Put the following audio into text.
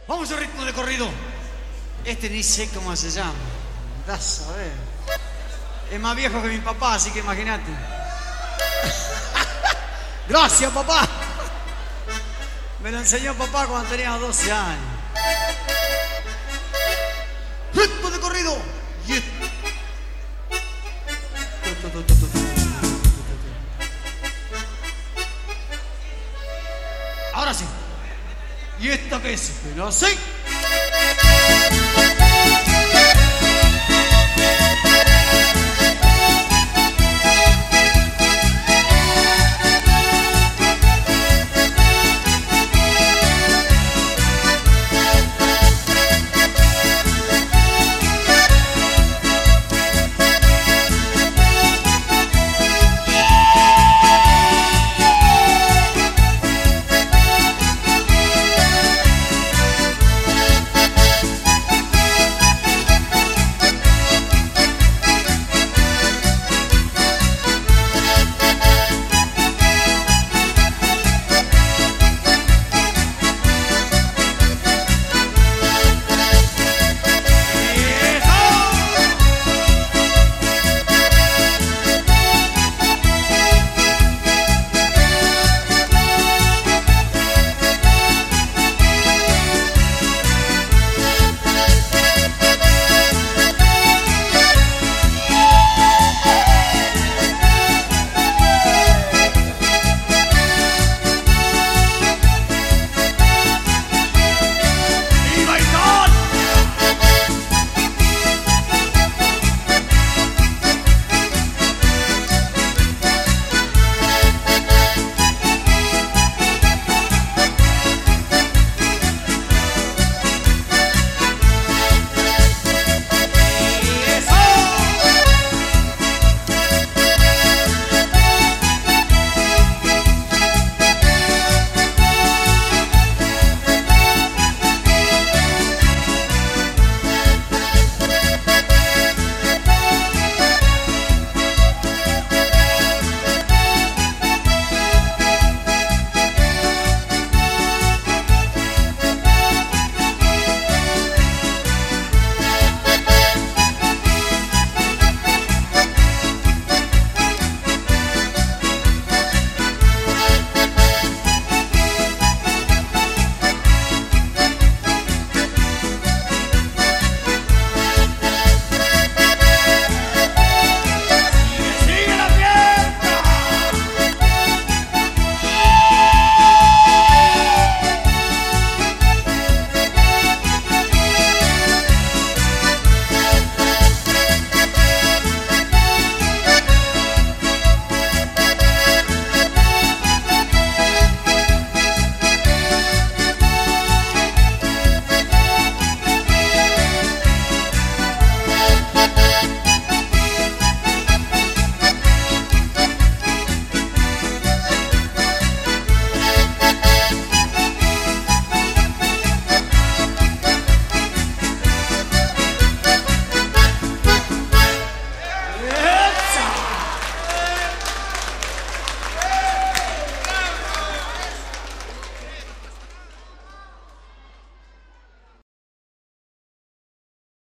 Vamos al ritmo de corrido. Este ni sé cómo se llama. Andás a ver. Es más viejo que mi papá, así que imagínate. Gracias, papá. Me lo enseñó papá cuando tenía 12 años. Ritmo de corrido. Ahora sí. ¿Y esta qué es? Pero sí.